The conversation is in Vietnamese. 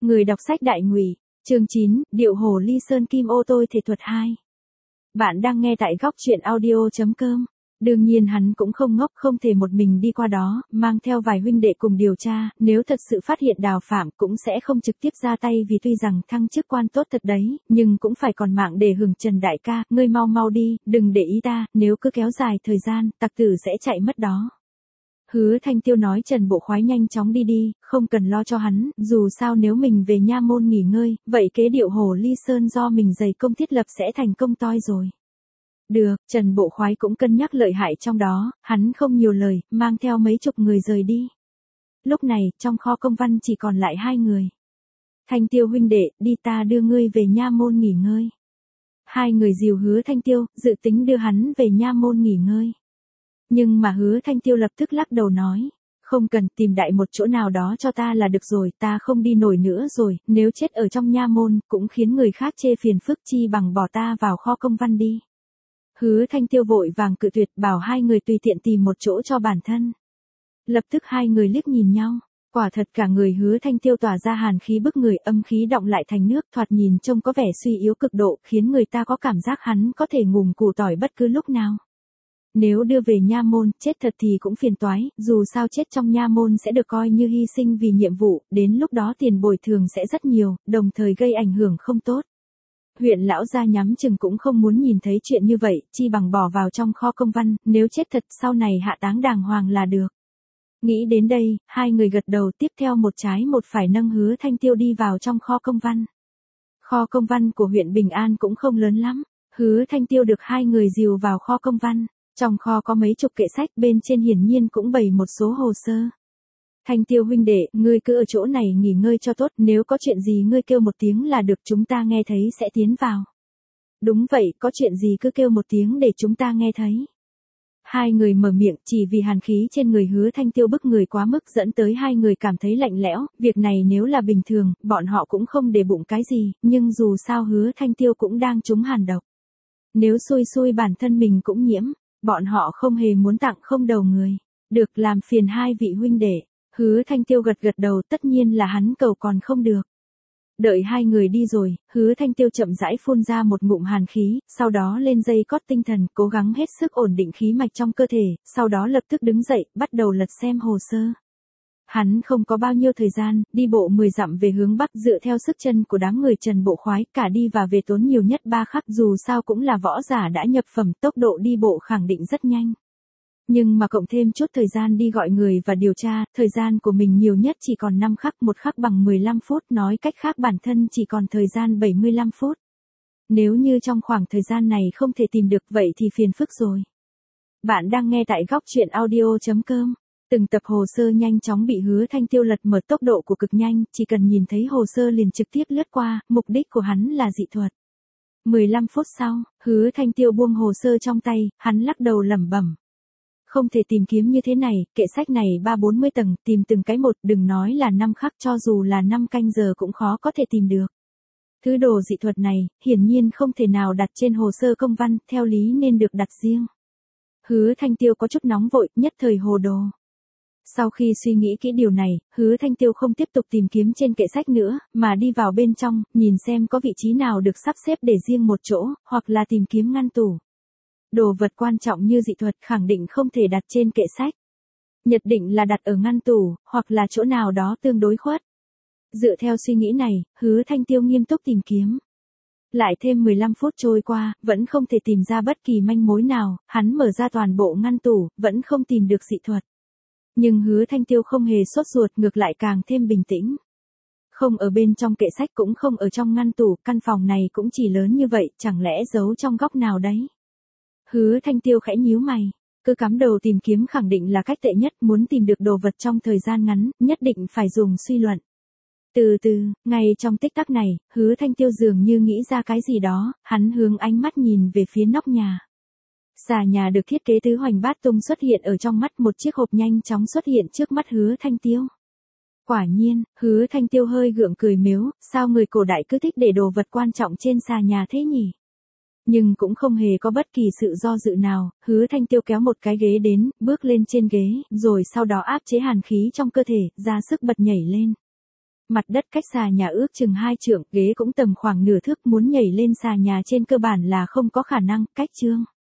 Người đọc sách Đại Ngụy, chương 9, Điệu Hồ Ly Sơn Kim Ô Tôi Thể Thuật 2. Bạn đang nghe tại góc truyện audio.com. Đương nhiên hắn cũng không ngốc, không thể một mình đi qua đó, mang theo vài huynh đệ cùng điều tra, nếu thật sự phát hiện Đào Phạm cũng sẽ không trực tiếp ra tay vì tuy rằng thăng chức quan tốt thật đấy, nhưng cũng phải còn mạng để hưởng. Trần đại ca, ngươi mau mau đi, đừng để ý ta, nếu cứ kéo dài thời gian, tặc tử sẽ chạy mất đó. Hứa Thanh Tiêu nói. Trần Bộ Khoái nhanh chóng đi đi, không cần lo cho hắn, dù sao nếu mình về nha môn nghỉ ngơi, vậy kế điệu Hồ Ly Sơn do mình dày công thiết lập sẽ thành công toi rồi. Được, Trần Bộ Khoái cũng cân nhắc lợi hại trong đó, hắn không nhiều lời, mang theo mấy chục người rời đi. Lúc này, trong kho công văn chỉ còn lại 2 người. Thanh Tiêu huynh đệ, đi ta đưa ngươi về nha môn nghỉ ngơi. 2 người dìu Hứa Thanh Tiêu, dự tính đưa hắn về nha môn nghỉ ngơi. Nhưng mà Hứa Thanh Tiêu lập tức lắc đầu nói, không cần, tìm đại một chỗ nào đó cho ta là được rồi, ta không đi nổi nữa rồi, nếu chết ở trong nha môn, cũng khiến người khác chê phiền phức, chi bằng bỏ ta vào kho công văn đi. Hứa Thanh Tiêu vội vàng cự tuyệt, bảo 2 người tùy tiện tìm một chỗ cho bản thân. Lập tức 2 người liếc nhìn nhau, quả thật cả người Hứa Thanh Tiêu tỏa ra hàn khí bức người, âm khí đọng lại thành nước, thoạt nhìn trông có vẻ suy yếu cực độ, khiến người ta có cảm giác hắn có thể ngùm củ tỏi bất cứ lúc nào. Nếu đưa về nha môn, chết thật thì cũng phiền toái, dù sao chết trong nha môn sẽ được coi như hy sinh vì nhiệm vụ, đến lúc đó tiền bồi thường sẽ rất nhiều, đồng thời gây ảnh hưởng không tốt. Huyện lão gia nhắm chừng cũng không muốn nhìn thấy chuyện như vậy, chi bằng bỏ vào trong kho công văn, nếu chết thật sau này hạ táng đàng hoàng là được. Nghĩ đến đây, 2 người gật đầu, tiếp theo một trái một phải nâng Hứa Thanh Tiêu đi vào trong kho công văn. Kho công văn của huyện Bình An cũng không lớn lắm, Hứa Thanh Tiêu được 2 người dìu vào kho công văn. Trong kho có mấy chục kệ sách, bên trên hiển nhiên cũng bày một số hồ sơ. Thanh Tiêu huynh đệ, ngươi cứ ở chỗ này nghỉ ngơi cho tốt, nếu có chuyện gì ngươi kêu một tiếng là được, chúng ta nghe thấy sẽ tiến vào. Đúng vậy, có chuyện gì cứ kêu một tiếng để chúng ta nghe thấy. 2 người mở miệng, chỉ vì hàn khí trên người Hứa Thanh Tiêu bức người quá mức dẫn tới 2 người cảm thấy lạnh lẽo, việc này nếu là bình thường, bọn họ cũng không để bụng cái gì, nhưng dù sao Hứa Thanh Tiêu cũng đang trúng hàn độc. Nếu xui xui bản thân mình cũng nhiễm, bọn họ không hề muốn tặng không đầu người. Được, làm phiền 2 vị huynh đệ. Hứa Thanh Tiêu gật gật đầu, tất nhiên là hắn cầu còn không được. Đợi 2 người đi rồi, Hứa Thanh Tiêu chậm rãi phun ra một ngụm hàn khí, sau đó lên dây cót tinh thần, cố gắng hết sức ổn định khí mạch trong cơ thể, sau đó lập tức đứng dậy, bắt đầu lật xem hồ sơ. Hắn không có bao nhiêu thời gian, đi bộ 10 dặm về hướng Bắc, dựa theo sức chân của đám người Trần Bộ Khoái, cả đi và về tốn nhiều nhất 3 khắc, dù sao cũng là võ giả đã nhập phẩm, tốc độ đi bộ khẳng định rất nhanh. Nhưng mà cộng thêm chút thời gian đi gọi người và điều tra, thời gian của mình nhiều nhất chỉ còn 5 khắc, 1 khắc bằng 15 phút, nói cách khác bản thân chỉ còn thời gian 75 phút. Nếu như trong khoảng thời gian này không thể tìm được vậy thì phiền phức rồi. Bạn đang nghe tại góc truyện audio.com. Từng tập hồ sơ nhanh chóng bị Hứa Thanh Tiêu lật mở, tốc độ của cực nhanh, chỉ cần nhìn thấy hồ sơ liền trực tiếp lướt qua, mục đích của hắn là dị thuật. 15 phút sau, Hứa Thanh Tiêu buông hồ sơ trong tay, hắn lắc đầu lẩm bẩm. Không thể tìm kiếm như thế này, kệ sách này 30-40 tầng, tìm từng cái một, đừng nói là 5 khắc, cho dù là 5 canh giờ cũng khó có thể tìm được. Thứ đồ dị thuật này, hiển nhiên không thể nào đặt trên hồ sơ công văn, theo lý nên được đặt riêng. Hứa Thanh Tiêu có chút nóng vội, nhất thời hồ đồ. Sau khi suy nghĩ kỹ điều này, Hứa Thanh Tiêu không tiếp tục tìm kiếm trên kệ sách nữa, mà đi vào bên trong, nhìn xem có vị trí nào được sắp xếp để riêng một chỗ, hoặc là tìm kiếm ngăn tủ. Đồ vật quan trọng như dị thuật khẳng định không thể đặt trên kệ sách. Nhất định là đặt ở ngăn tủ, hoặc là chỗ nào đó tương đối khuất. Dựa theo suy nghĩ này, Hứa Thanh Tiêu nghiêm túc tìm kiếm. Lại thêm 15 phút trôi qua, vẫn không thể tìm ra bất kỳ manh mối nào, hắn mở ra toàn bộ ngăn tủ, vẫn không tìm được dị thuật. Nhưng Hứa Thanh Tiêu không hề sốt ruột, ngược lại càng thêm bình tĩnh. Không ở bên trong kệ sách, cũng không ở trong ngăn tủ, căn phòng này cũng chỉ lớn như vậy, chẳng lẽ giấu trong góc nào đấy. Hứa Thanh Tiêu khẽ nhíu mày, cứ cắm đầu tìm kiếm khẳng định là cách tệ nhất, muốn tìm được đồ vật trong thời gian ngắn, nhất định phải dùng suy luận. Từ từ, ngay trong tích tắc này, Hứa Thanh Tiêu dường như nghĩ ra cái gì đó, hắn hướng ánh mắt nhìn về phía nóc nhà. Xà nhà được thiết kế tứ hoành bát tung xuất hiện ở trong mắt, một chiếc hộp nhanh chóng xuất hiện trước mắt Hứa Thanh Tiêu. Quả nhiên, Hứa Thanh Tiêu hơi gượng cười mếu, sao người cổ đại cứ thích để đồ vật quan trọng trên xà nhà thế nhỉ? Nhưng cũng không hề có bất kỳ sự do dự nào, Hứa Thanh Tiêu kéo một cái ghế đến, bước lên trên ghế, rồi sau đó áp chế hàn khí trong cơ thể, ra sức bật nhảy lên. Mặt đất cách xà nhà ước chừng 2 trượng, ghế cũng tầm khoảng nửa thước, muốn nhảy lên xà nhà trên cơ bản là không có khả năng, cách Trương